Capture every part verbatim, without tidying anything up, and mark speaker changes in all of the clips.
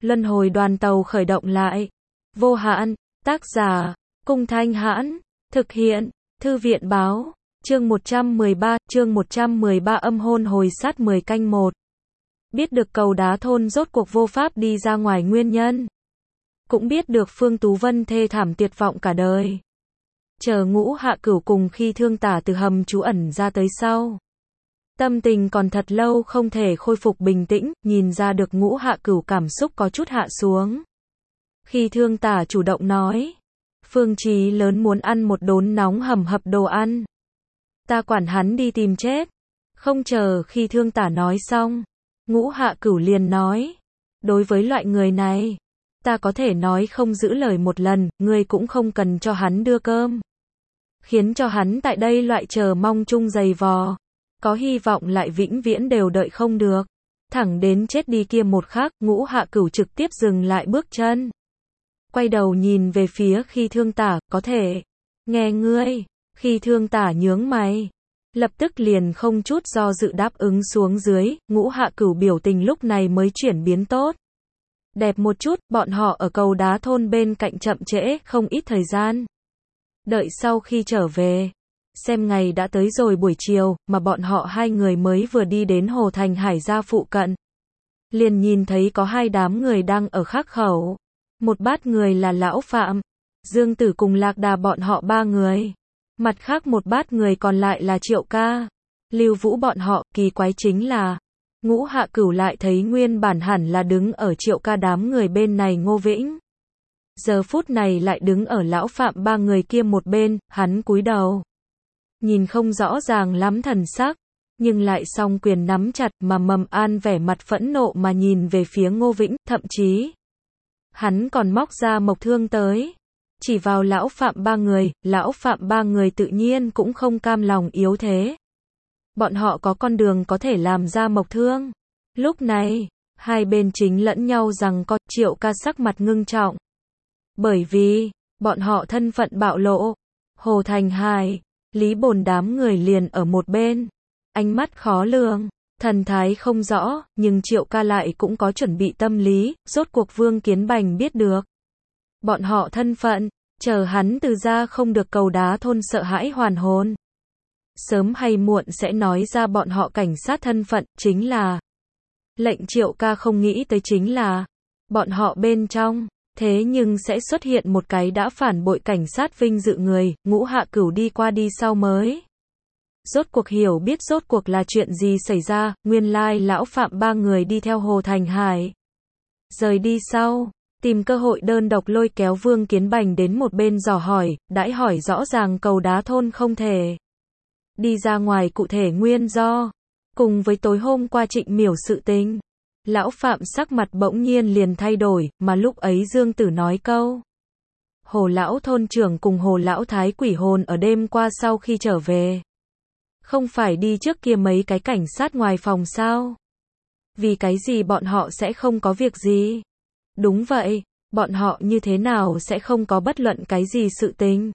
Speaker 1: Luân hồi đoàn tàu khởi động lại. Vô hạn, tác giả, Cung Thanh Hãn, thực hiện, Thư viện báo, chương một trăm mười ba, chương một trăm mười ba âm hôn hồi sát mười canh một. Biết được cầu đá thôn rốt cuộc vô pháp đi ra ngoài nguyên nhân. Cũng biết được Phương Tú Vân thê thảm tuyệt vọng cả đời. Chờ Ngũ Hạ Cửu cùng Khi Thương Tả từ hầm trú ẩn ra tới sau. Tâm tình còn thật lâu không thể khôi phục bình tĩnh, nhìn ra được Ngũ Hạ Cửu cảm xúc có chút hạ xuống. Khi Thương Tả chủ động nói, Phương Chí lớn muốn ăn một đốn nóng hầm hập đồ ăn. Ta quản hắn đi tìm chết. Không chờ Khi Thương Tả nói xong, Ngũ Hạ Cửu liền nói, đối với loại người này, ta có thể nói không giữ lời một lần, ngươi cũng không cần cho hắn đưa cơm. Khiến cho hắn tại đây loại chờ mong chung giày vò. Có hy vọng lại vĩnh viễn đều đợi không được. Thẳng đến chết đi kia một khắc, Ngũ Hạ Cửu trực tiếp dừng lại bước chân. Quay đầu nhìn về phía Khi Thương Tả, có thể. Nghe ngươi. Khi Thương Tả nhướng mày. Lập tức liền không chút do dự đáp ứng xuống dưới, Ngũ Hạ Cửu biểu tình lúc này mới chuyển biến tốt. Đẹp một chút, bọn họ ở cầu đá thôn bên cạnh chậm trễ, không ít thời gian. Đợi sau khi trở về. Xem ngày đã tới rồi buổi chiều, mà bọn họ hai người mới vừa đi đến Hồ Thành Hải gia phụ cận. Liền nhìn thấy có hai đám người đang ở khắc khẩu. Một bát người là Lão Phạm, Dương Tử cùng Lạc Đà bọn họ ba người. Mặt khác một bát người còn lại là Triệu Ca, Lưu Vũ bọn họ. Kỳ quái chính là, Ngũ Hạ Cửu lại thấy nguyên bản hẳn là đứng ở Triệu Ca đám người bên này Ngô Vĩnh. Giờ phút này lại đứng ở Lão Phạm ba người kia một bên, hắn cúi đầu. Nhìn không rõ ràng lắm thần sắc, nhưng lại song quyền nắm chặt mà Mầm An vẻ mặt phẫn nộ mà nhìn về phía Ngô Vĩnh, thậm chí hắn còn móc ra mộc thương tới, chỉ vào Lão Phạm ba người. Lão Phạm ba người tự nhiên cũng không cam lòng yếu thế. Bọn họ có con đường có thể làm ra mộc thương. Lúc này, hai bên chính lẫn nhau rằng có. Triệu Ca sắc mặt ngưng trọng. Bởi vì, bọn họ thân phận bạo lộ. Hồ Thành Hải, Lý Bồn đám người liền ở một bên. Ánh mắt khó lường, thần thái không rõ, nhưng Triệu Ca lại cũng có chuẩn bị tâm lý. Rốt cuộc Vương Kiến Bành biết được bọn họ thân phận, chờ hắn từ ra không được cầu đá thôn sợ hãi hoàn hồn. Sớm hay muộn sẽ nói ra bọn họ cảnh sát thân phận, chính là lệnh Triệu Ca không nghĩ tới chính là bọn họ bên trong, thế nhưng sẽ xuất hiện một cái đã phản bội cảnh sát vinh dự người. Ngũ Hạ Cửu đi qua đi sau mới rốt cuộc hiểu biết rốt cuộc là chuyện gì xảy ra. Nguyên lai Lão Phạm ba người đi theo Hồ Thành Hải rời đi sau, tìm cơ hội đơn độc lôi kéo Vương Kiến Bành đến một bên dò hỏi, đãi hỏi rõ ràng cầu đá thôn không thể đi ra ngoài cụ thể nguyên do, cùng với tối hôm qua Trịnh Miểu sự tình. Lão Phạm sắc mặt bỗng nhiên liền thay đổi, mà lúc ấy Dương Tử nói câu, Hồ Lão thôn trưởng cùng Hồ Lão Thái quỷ hồn ở đêm qua sau khi trở về, không phải đi trước kia mấy cái cảnh sát ngoài phòng sao? Vì cái gì bọn họ sẽ không có việc gì? Đúng vậy, bọn họ như thế nào sẽ không có bất luận cái gì sự tình?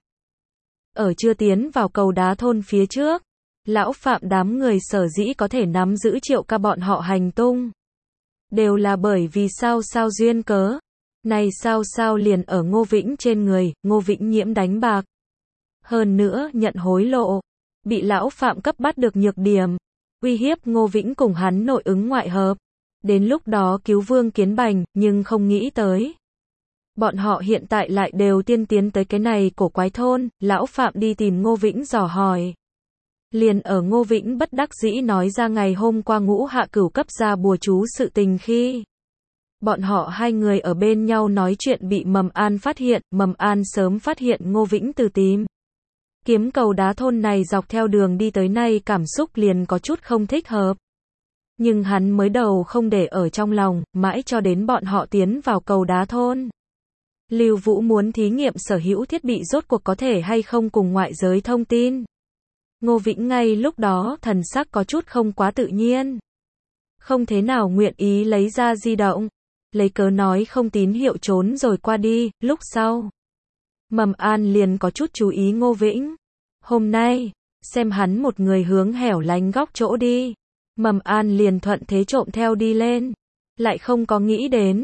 Speaker 1: Ở chưa tiến vào cầu đá thôn phía trước, Lão Phạm đám người sở dĩ có thể nắm giữ Triệu Ca bọn họ hành tung, đều là bởi vì sao sao duyên cớ. Này sao sao liền ở Ngô Vĩnh trên người. Ngô Vĩnh nhiễm đánh bạc, hơn nữa nhận hối lộ, bị Lão Phạm cấp bắt được nhược điểm, uy hiếp Ngô Vĩnh cùng hắn nội ứng ngoại hợp. Đến lúc đó cứu Vương Kiến Bành, nhưng không nghĩ tới, bọn họ hiện tại lại đều tiên tiến tới cái này cổ quái thôn. Lão Phạm đi tìm Ngô Vĩnh dò hỏi. Liền ở Ngô Vĩnh bất đắc dĩ nói ra ngày hôm qua Ngũ Hạ Cửu cấp ra bùa chú sự tình khi bọn họ hai người ở bên nhau nói chuyện bị Mầm An phát hiện. Mầm An sớm phát hiện Ngô Vĩnh từ tìm kiếm cầu đá thôn này dọc theo đường đi tới nay cảm xúc liền có chút không thích hợp. Nhưng hắn mới đầu không để ở trong lòng, mãi cho đến bọn họ tiến vào cầu đá thôn. Lưu Vũ muốn thí nghiệm sở hữu thiết bị rốt cuộc có thể hay không cùng ngoại giới thông tin. Ngô Vĩnh ngay lúc đó thần sắc có chút không quá tự nhiên. Không thế nào nguyện ý lấy ra di động. Lấy cớ nói không tín hiệu trốn rồi qua đi. Lúc sau, Mầm An liền có chút chú ý Ngô Vĩnh. Hôm nay, xem hắn một người hướng hẻo lánh góc chỗ đi. Mầm An liền thuận thế trộm theo đi lên. Lại không có nghĩ đến,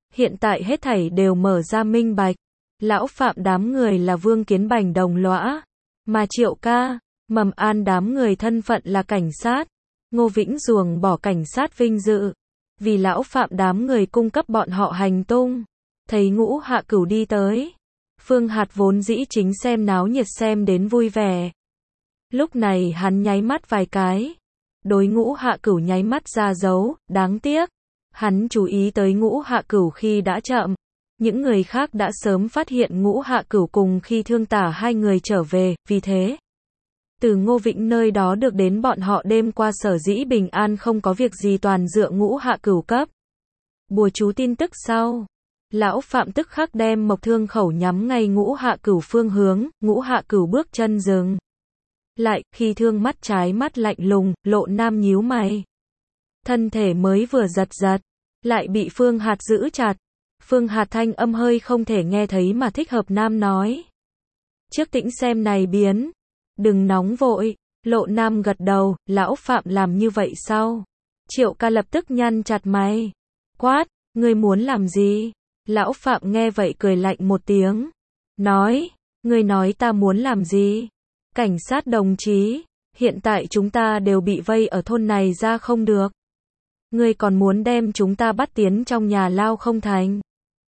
Speaker 1: Hiện tại hết thảy đều mở ra minh bạch. Lão Phạm đám người là Vương Kiến Bành đồng lõa, mà Triệu Ca, Mầm An đám người thân phận là cảnh sát. Ngô Vĩnh ruồng bỏ cảnh sát vinh dự, vì Lão Phạm đám người cung cấp bọn họ hành tung. Thấy Ngũ Hạ Cửu đi tới, Phương Hạt vốn dĩ chính xem náo nhiệt xem đến vui vẻ. Lúc này hắn nháy mắt vài cái, đối Ngũ Hạ Cửu nháy mắt ra dấu, đáng tiếc. Hắn chú ý tới Ngũ Hạ Cửu khi đã chậm. Những người khác đã sớm phát hiện Ngũ Hạ Cửu cùng khi Thương Tả hai người trở về, vì thế, từ Ngô Vĩnh nơi đó được đến bọn họ đêm qua sở dĩ bình an không có việc gì toàn dựa Ngũ Hạ Cửu cấp. Bùa chú tin tức sau, Lão Phạm tức khắc đem Mộc Thương khẩu nhắm ngay Ngũ Hạ Cửu phương hướng, Ngũ Hạ Cửu bước chân dừng lại, khi Thương mắt trái mắt lạnh lùng, Lộ Nam nhíu mày. Thân thể mới vừa giật giật, lại bị Phương Hạt giữ chặt. Phương Hạt thanh âm hơi không thể nghe thấy mà thích hợp Nam nói. Trước tĩnh xem này biến. Đừng nóng vội. Lộ Nam gật đầu, Lão Phạm làm như vậy sao? Triệu Ca lập tức nhăn chặt mày. Quát, ngươi muốn làm gì? Lão Phạm nghe vậy cười lạnh một tiếng. Nói, ngươi nói ta muốn làm gì? Cảnh sát đồng chí, hiện tại chúng ta đều bị vây ở thôn này ra không được. Ngươi còn muốn đem chúng ta bắt tiến trong nhà lao không thành?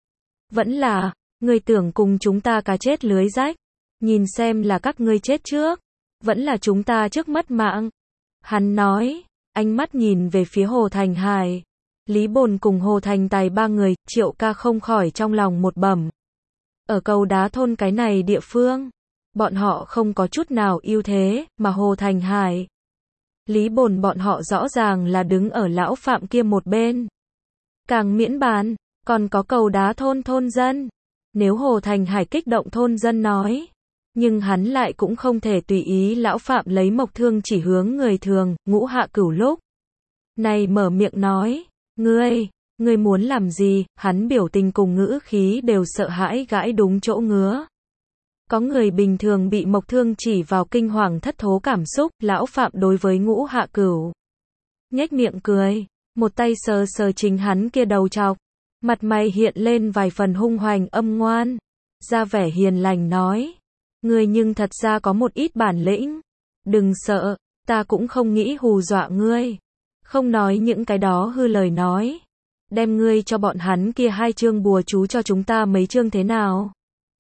Speaker 1: Vẫn là, ngươi tưởng cùng chúng ta cá chết lưới rách. Nhìn xem là các ngươi chết trước. Vẫn là chúng ta trước mất mạng. Hắn nói, ánh mắt nhìn về phía Hồ Thành Hải. Lý Bồn cùng Hồ Thành Tài ba người, Triệu Ca không khỏi trong lòng một bẩm. Ở cầu đá thôn cái này địa phương, bọn họ không có chút nào ưu thế, mà Hồ Thành Hải, Lý Bồn bọn họ rõ ràng là đứng ở Lão Phạm kia một bên. Càng miễn bàn, còn có cầu đá thôn thôn dân. Nếu Hồ Thành Hải kích động thôn dân nói, nhưng hắn lại cũng không thể tùy ý Lão Phạm lấy Mộc Thương chỉ hướng người thường. Ngũ Hạ Cửu lúc này mở miệng nói, ngươi, ngươi muốn làm gì? Hắn biểu tình cùng ngữ khí đều sợ hãi gãi đúng chỗ ngứa. Có người bình thường bị Mộc Thương chỉ vào kinh hoàng thất thố cảm xúc. Lão Phạm đối với Ngũ Hạ Cửu nhếch miệng cười, một tay sờ sờ chính hắn kia đầu trọc, mặt mày hiện lên vài phần hung hoành âm ngoan, ra vẻ hiền lành nói, ngươi nhưng thật ra có một ít bản lĩnh, đừng sợ, ta cũng không nghĩ hù dọa ngươi, không nói những cái đó hư lời nói, đem ngươi cho bọn hắn kia hai chương bùa chú cho chúng ta mấy chương thế nào?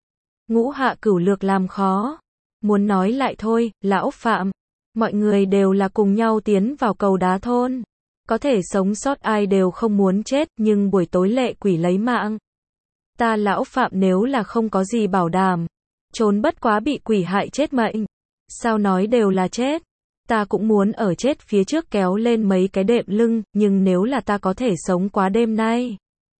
Speaker 1: Ngũ Hạ Cửu lược làm khó, muốn nói lại thôi. Lão Phạm, mọi người đều là cùng nhau tiến vào cầu đá thôn, có thể sống sót ai đều không muốn chết, nhưng buổi tối lệ quỷ lấy mạng. Ta Lão Phạm nếu là không có gì bảo đảm, trốn bất quá bị quỷ hại chết mệnh. Sao nói đều là chết, ta cũng muốn ở chết phía trước kéo lên mấy cái đệm lưng, nhưng nếu là ta có thể sống quá đêm nay.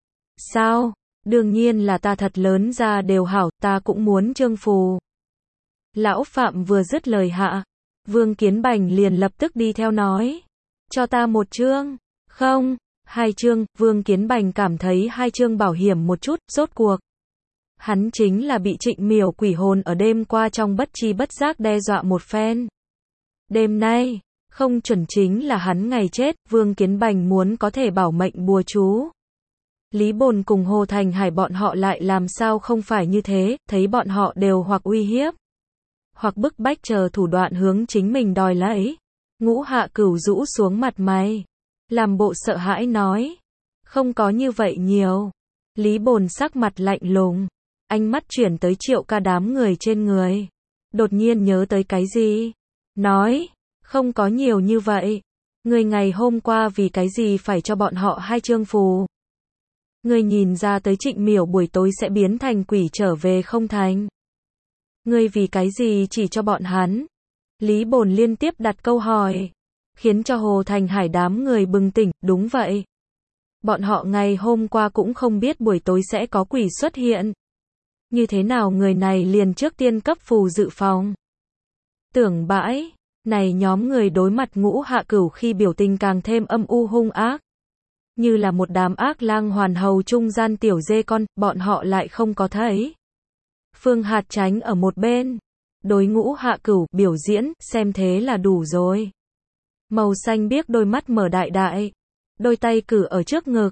Speaker 1: Sao? Đương nhiên là ta thật lớn ra đều hảo, ta cũng muốn chương phù. Lão Phạm vừa dứt lời hạ, Vương Kiến Bành liền lập tức đi theo nói, cho ta một chương. Không, hai chương. Vương Kiến Bành cảm thấy hai chương bảo hiểm một chút, rốt cuộc. Hắn chính là bị Trịnh Miểu quỷ hồn ở đêm qua trong bất chi bất giác đe dọa một phen. Đêm nay, không chuẩn chính là hắn ngày chết. Vương Kiến Bành muốn có thể bảo mệnh bùa chú. Lý Bồn cùng Hồ Thành Hải bọn họ lại làm sao không phải như thế, thấy bọn họ đều hoặc uy hiếp, hoặc bức bách chờ thủ đoạn hướng chính mình đòi lấy. Ngũ Hạ Cửu rũ xuống mặt mày, làm bộ sợ hãi nói, không có như vậy nhiều. Lý Bồn sắc mặt lạnh lùng, ánh mắt chuyển tới Triệu Ca đám người trên người, đột nhiên nhớ tới cái gì, nói, không có nhiều như vậy. Người ngày hôm qua vì cái gì phải cho bọn họ hai chương phù? Ngươi nhìn ra tới Trịnh Miểu buổi tối sẽ biến thành quỷ trở về không thành? Ngươi vì cái gì chỉ cho bọn hắn? Lý Bồn liên tiếp đặt câu hỏi, khiến cho Hồ Thành Hải đám người bừng tỉnh. Đúng vậy, bọn họ ngày hôm qua cũng không biết buổi tối sẽ có quỷ xuất hiện. Như thế nào người này liền trước tiên cấp phù dự phòng? Tưởng bãi, này nhóm người đối mặt Ngũ Hạ Cửu khi biểu tình càng thêm âm u hung ác. Như là một đám ác lang hoàn hầu trung gian tiểu dê con, bọn họ lại không có thấy. Phương Hạt tránh ở một bên, đối Ngũ Hạ Cửu biểu diễn, xem thế là đủ rồi. Màu xanh biếc đôi mắt mở đại đại, đôi tay cử ở trước ngực,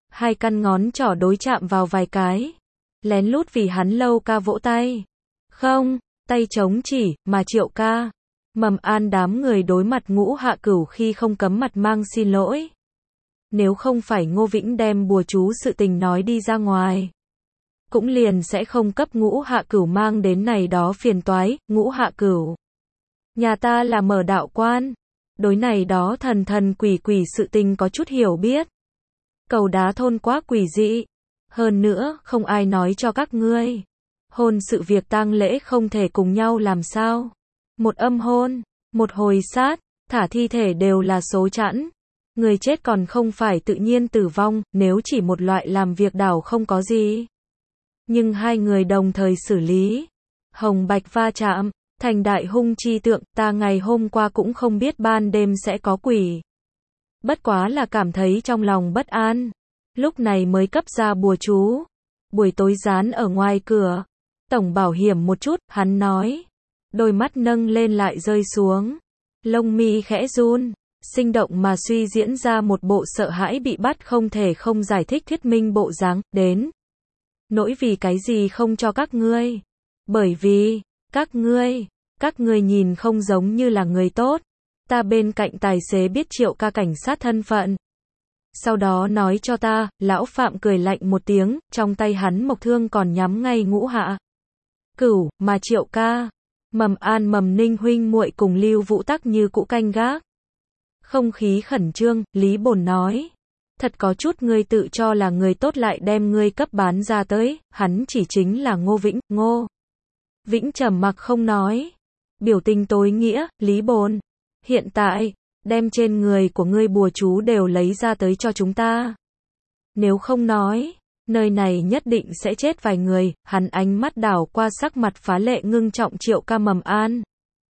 Speaker 1: Hai căn ngón trỏ đối chạm vào vài cái. Lén lút vì hắn lâu ca vỗ tay. Không, tay trống chỉ, mà Triệu ca. Mầm An đám người đối mặt Ngũ Hạ Cửu khi không cấm mặt mang xin lỗi. Nếu không phải Ngô Vĩnh đem bùa chú sự tình nói đi ra ngoài, cũng liền sẽ không cấp Ngũ Hạ Cửu mang đến này đó phiền toái. Ngũ Hạ Cửu, nhà ta là mở đạo quan, đối này đó thần thần quỷ quỷ sự tình có chút hiểu biết. Cầu Đá thôn quá quỷ dị, hơn nữa, không ai nói cho các ngươi. Hôn sự việc tang lễ không thể cùng nhau làm sao? Một âm hôn, một hồi sát, thả thi thể đều là số chẵn. Người chết còn không phải tự nhiên tử vong, nếu chỉ một loại làm việc đảo không có gì. Nhưng hai người đồng thời xử lý. Hồng bạch va chạm, thành đại hung chi tượng, ta ngày hôm qua cũng không biết ban đêm sẽ có quỷ. Bất quá là cảm thấy trong lòng bất an. Lúc này mới cấp ra bùa chú. Buổi tối dán ở ngoài cửa. Tổng bảo hiểm một chút, hắn nói. Đôi mắt nâng lên lại rơi xuống. Lông mi khẽ run. Sinh động mà suy diễn ra một bộ sợ hãi bị bắt không thể không giải thích thuyết minh bộ dáng, đến. Nỗi vì cái gì không cho các ngươi? Bởi vì, các ngươi, các ngươi nhìn không giống như là người tốt. Ta bên cạnh tài xế biết Triệu ca cảnh sát thân phận. Sau đó nói cho ta, lão Phạm cười lạnh một tiếng, trong tay hắn mộc thương còn nhắm ngay Ngũ Hạ Cửu, mà Triệu ca, Mầm An Mầm Ninh huynh muội cùng Lưu Vũ Tắc như cũ canh gác. Không khí khẩn trương, Lý Bồn nói. Thật có chút ngươi tự cho là người tốt lại đem ngươi cấp bán ra tới, hắn chỉ chính là Ngô Vĩnh, Ngô Vĩnh trầm mặc không nói. Biểu tình tối nghĩa, Lý Bồn. Hiện tại, đem trên người của ngươi bùa chú đều lấy ra tới cho chúng ta. Nếu không nói, nơi này nhất định sẽ chết vài người. Hắn ánh mắt đảo qua sắc mặt phá lệ ngưng trọng Triệu ca Mầm An.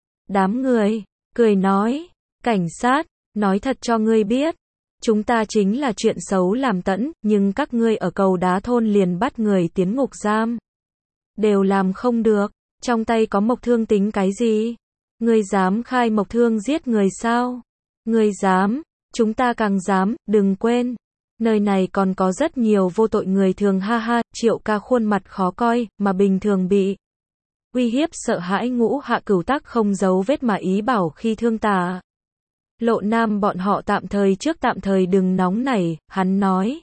Speaker 1: Đám người, cười nói, cảnh sát, nói thật cho ngươi biết. Chúng ta chính là chuyện xấu làm tẫn, nhưng các ngươi ở Cầu Đá thôn liền bắt người tiến ngục giam. Đều làm không được, trong tay có mộc thương tính cái gì? Ngươi dám khai mộc thương giết người sao? Ngươi dám, chúng ta càng dám, đừng quên. Nơi này còn có rất nhiều vô tội người thường ha ha. Triệu ca khuôn mặt khó coi, mà bình thường bị uy hiếp sợ hãi Ngũ Hạ Cửu Tắc không giấu vết mà ý bảo khi thương tà. Lộ Nam bọn họ tạm thời trước tạm thời đừng nóng nảy, hắn nói.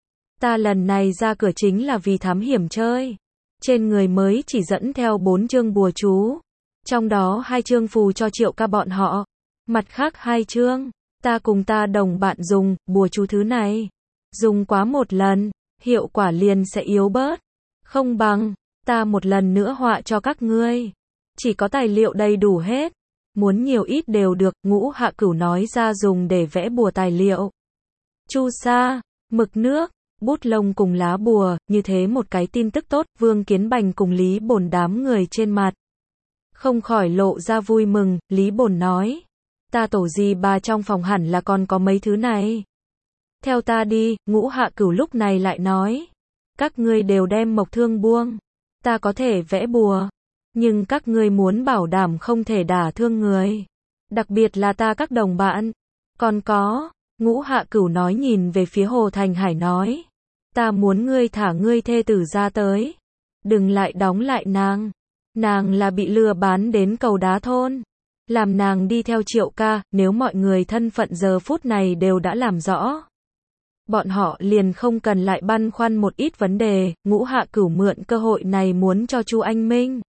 Speaker 1: Ta lần này ra cửa chính là vì thám hiểm chơi. Trên người mới chỉ dẫn theo bốn chương bùa chú. Trong đó hai chương phù cho Triệu ca bọn họ. Mặt khác hai chương, ta cùng ta đồng bạn dùng, bùa chú thứ này. Dùng quá một lần, hiệu quả liền sẽ yếu bớt. Không bằng, ta một lần nữa họa cho các ngươi. Chỉ có tài liệu đầy đủ hết. Muốn nhiều ít đều được, Ngũ Hạ Cửu nói ra dùng để vẽ bùa tài liệu. Chu sa, mực nước, bút lông cùng lá bùa, như thế một cái tin tức tốt, Vương Kiến Bành cùng Lý Bồn đám người trên mặt. Không khỏi lộ ra vui mừng, Lý Bồn nói. Ta tổ gì bà trong phòng hẳn là còn có mấy thứ này. Theo ta đi, Ngũ Hạ Cửu lúc này lại nói. Các ngươi đều đem mộc thương buông. Ta có thể vẽ bùa. Nhưng các ngươi muốn bảo đảm không thể đả thương người. Đặc biệt là ta các đồng bạn. Còn có, Ngũ Hạ Cửu nói nhìn về phía Hồ Thành Hải nói. Ta muốn ngươi thả ngươi thê tử ra tới. Đừng lại đóng lại nàng. Nàng là bị lừa bán đến Cầu Đá thôn. Làm nàng đi theo Triệu ca, nếu mọi người thân phận giờ phút này đều đã làm rõ. Bọn họ liền không cần lại băn khoăn một ít vấn đề. Ngũ Hạ Cửu mượn cơ hội này muốn cho Chu Anh Minh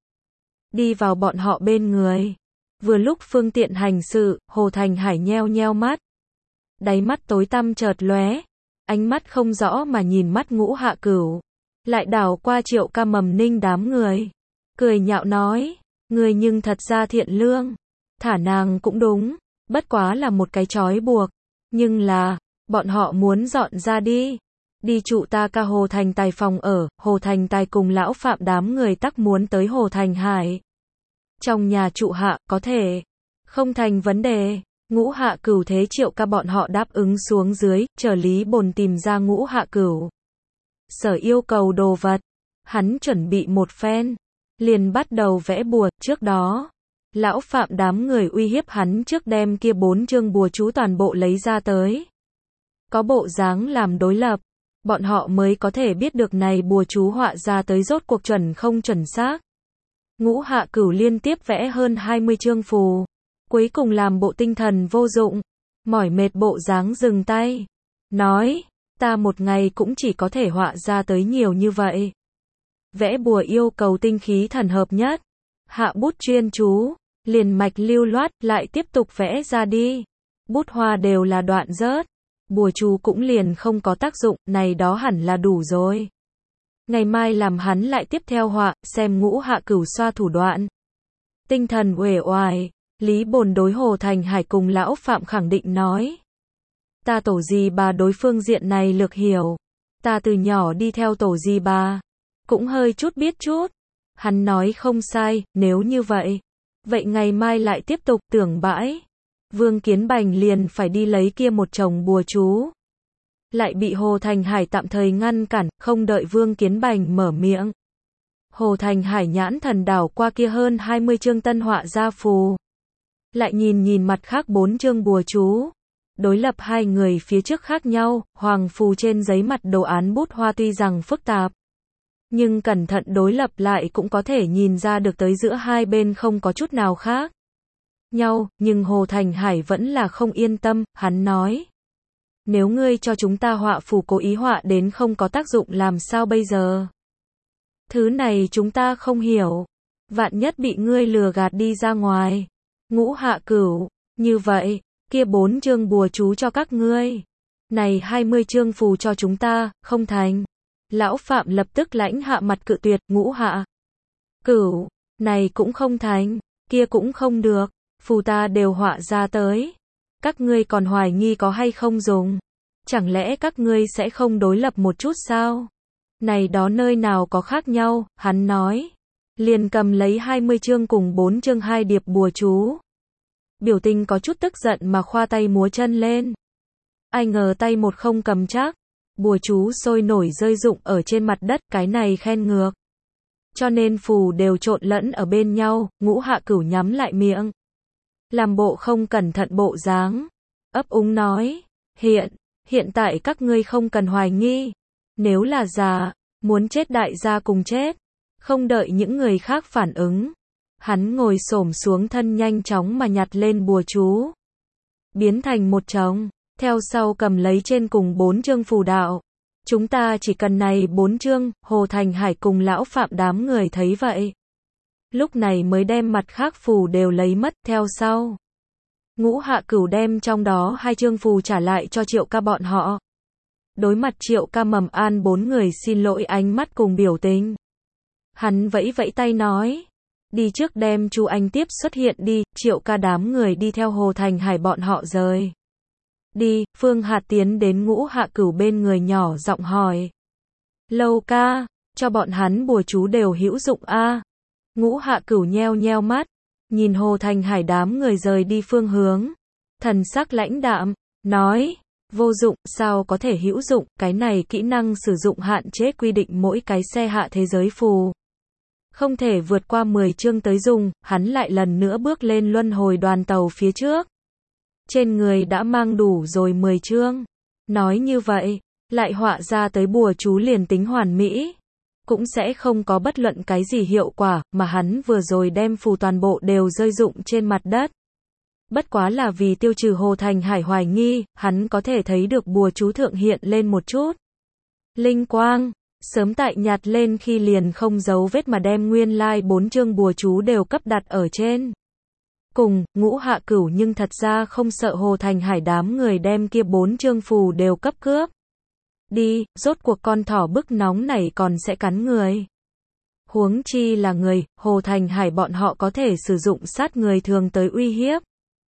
Speaker 1: đi vào bọn họ bên người. Vừa lúc phương tiện hành sự, Hồ Thành Hải nheo nheo mắt. Đáy mắt tối tăm chợt lóe, ánh mắt không rõ mà nhìn mắt Ngũ Hạ Cửu, lại đảo qua Triệu ca Mầm Ninh đám người, cười nhạo nói, người nhưng thật ra thiện lương, thả nàng cũng đúng, bất quá là một cái trói buộc, nhưng là, bọn họ muốn dọn ra đi, đi trụ ta ca Hồ Thành Tài phòng ở. Hồ Thành Tài cùng lão Phạm đám người tắc muốn tới Hồ Thành Hải. Trong nhà trụ hạ, có thể, không thành vấn đề. Ngũ Hạ Cửu thế Triệu ca bọn họ đáp ứng xuống dưới, chờ Lý Bồn tìm ra Ngũ Hạ Cửu. Sở yêu cầu đồ vật, hắn chuẩn bị một phen, liền bắt đầu vẽ bùa. Trước đó, lão Phạm đám người uy hiếp hắn trước đem kia bốn chương bùa chú toàn bộ lấy ra tới. Có bộ dáng làm đối lập. bọn họ mới có thể biết được này bùa chú họa ra tới rốt cuộc chuẩn không chuẩn xác. Ngũ Hạ Cửu liên tiếp vẽ hơn hai mươi chương phù, cuối cùng làm bộ tinh thần vô dụng, mỏi mệt bộ dáng dừng tay, nói, ta một ngày cũng chỉ có thể họa ra tới nhiều như vậy. Vẽ bùa yêu cầu tinh khí thần hợp nhất, hạ bút chuyên chú, liền mạch lưu loát, lại tiếp tục vẽ ra đi. Bút hoa đều là đoạn rớt, bùa chú cũng liền không có tác dụng, này đó hẳn là đủ rồi. Ngày mai làm hắn lại tiếp theo họa, xem Ngũ Hạ Cửu xoa thủ đoạn. Tinh thần uể oải, Lý Bồn đối Hồ Thành Hải cùng lão Phạm khẳng định nói. Ta tổ dì bà đối phương diện này lược hiểu. Ta từ nhỏ đi theo tổ dì bà, cũng hơi chút biết chút. Hắn nói không sai, nếu như vậy. Vậy ngày mai lại tiếp tục tưởng bãi. Vương Kiến Bành liền phải đi lấy kia một chồng bùa chú. Lại bị Hồ Thành Hải tạm thời ngăn cản, không đợi Vương Kiến Bành mở miệng. Hồ Thành Hải nhãn thần đảo qua kia hơn hai mươi chương tân họa gia phù. Lại nhìn nhìn mặt khác bốn chương bùa chú. Đối lập hai người phía trước khác nhau, hoàng phù trên giấy mặt đồ án bút hoa tuy rằng phức tạp. Nhưng cẩn thận đối lập lại cũng có thể nhìn ra được tới giữa hai bên không có chút nào khác nhau, nhưng Hồ Thành Hải vẫn là không yên tâm, hắn nói. Nếu ngươi cho chúng ta họa phù cố ý họa đến không có tác dụng làm sao bây giờ? Thứ này chúng ta không hiểu. Vạn nhất bị ngươi lừa gạt đi ra ngoài. Ngũ Hạ Cửu, như vậy, kia bốn chương bùa chú cho các ngươi. Này hai mươi chương phù cho chúng ta, không thành. Lão Phạm lập tức lãnh hạ mặt cự tuyệt, Ngũ Hạ Cửu, này cũng không thành, kia cũng không được, phù ta đều họa ra tới. Các ngươi còn hoài nghi có hay không dùng? Chẳng lẽ các ngươi sẽ không đối lập một chút sao? Này đó nơi nào có khác nhau, hắn nói. Liền cầm lấy hai mươi chương cùng bốn chương hai điệp bùa chú. Biểu tình có chút tức giận mà khoa tay múa chân lên. Ai ngờ tay một không cầm chắc. Bùa chú sôi nổi rơi rụng ở trên mặt đất, cái này khen ngược. Cho nên phù đều trộn lẫn ở bên nhau, Ngũ Hạ Cửu nhắm lại miệng. Làm bộ không cẩn thận bộ dáng. Ấp úng nói, hiện, hiện tại các ngươi không cần hoài nghi. Nếu là già, muốn chết đại gia cùng chết. Không đợi những người khác phản ứng. Hắn ngồi xổm xuống thân nhanh chóng mà nhặt lên bùa chú. Biến thành một chồng. Theo sau cầm lấy trên cùng bốn chương phù đạo. Chúng ta chỉ cần này bốn chương, Hồ Thành Hải cùng lão Phạm đám người thấy vậy. Lúc này mới đem mặt khác phù đều lấy mất, theo sau. Ngũ Hạ Cửu đem trong đó hai chương phù trả lại cho Triệu Ca bọn họ. Đối mặt Triệu Ca Mầm An bốn người xin lỗi ánh mắt cùng biểu tình. Hắn vẫy vẫy tay nói. Đi trước đem Chu Anh tiếp xuất hiện đi, Triệu Ca đám người đi theo Hồ Thành Hải bọn họ rời. Đi, Phương Hạt tiến đến Ngũ Hạ Cửu bên người nhỏ giọng hỏi. Lâu ca, cho bọn hắn bùa chú đều hữu dụng a. Ngũ Hạ Cửu nheo nheo mắt, nhìn Hồ Thành Hải đám người rời đi phương hướng. Thần sắc lãnh đạm, nói, vô dụng, sao có thể hữu dụng, cái này kỹ năng sử dụng hạn chế quy định mỗi cái xe hạ thế giới phù. Không thể vượt qua mười chương tới dùng, hắn lại lần nữa bước lên luân hồi đoàn tàu phía trước. Trên người đã mang đủ rồi mười chương. Nói như vậy, lại họa ra tới bùa chú liền tính hoàn mỹ. Cũng sẽ không có bất luận cái gì hiệu quả, mà hắn vừa rồi đem phù toàn bộ đều rơi rụng trên mặt đất. Bất quá là vì tiêu trừ Hồ Thành Hải hoài nghi, hắn có thể thấy được bùa chú thượng hiện lên một chút. Linh quang, sớm tại nhặt lên khi liền không giấu vết mà đem nguyên lai like bốn chương bùa chú đều cấp đặt ở trên. Cùng, Ngũ Hạ Cửu nhưng thật ra không sợ Hồ Thành Hải đám người đem kia bốn chương phù đều cấp cướp. Đi, rốt cuộc con thỏ bức nóng này còn sẽ cắn người. Huống chi là người, Hồ Thành Hải bọn họ có thể sử dụng sát người thường tới uy hiếp.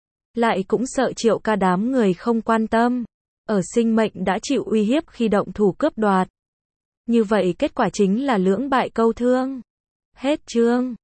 Speaker 1: Lại cũng sợ Triệu Ca đám người không quan tâm. Ở sinh mệnh đã chịu uy hiếp khi động thủ cướp đoạt. Như vậy kết quả chính là lưỡng bại câu thương. Hết chương.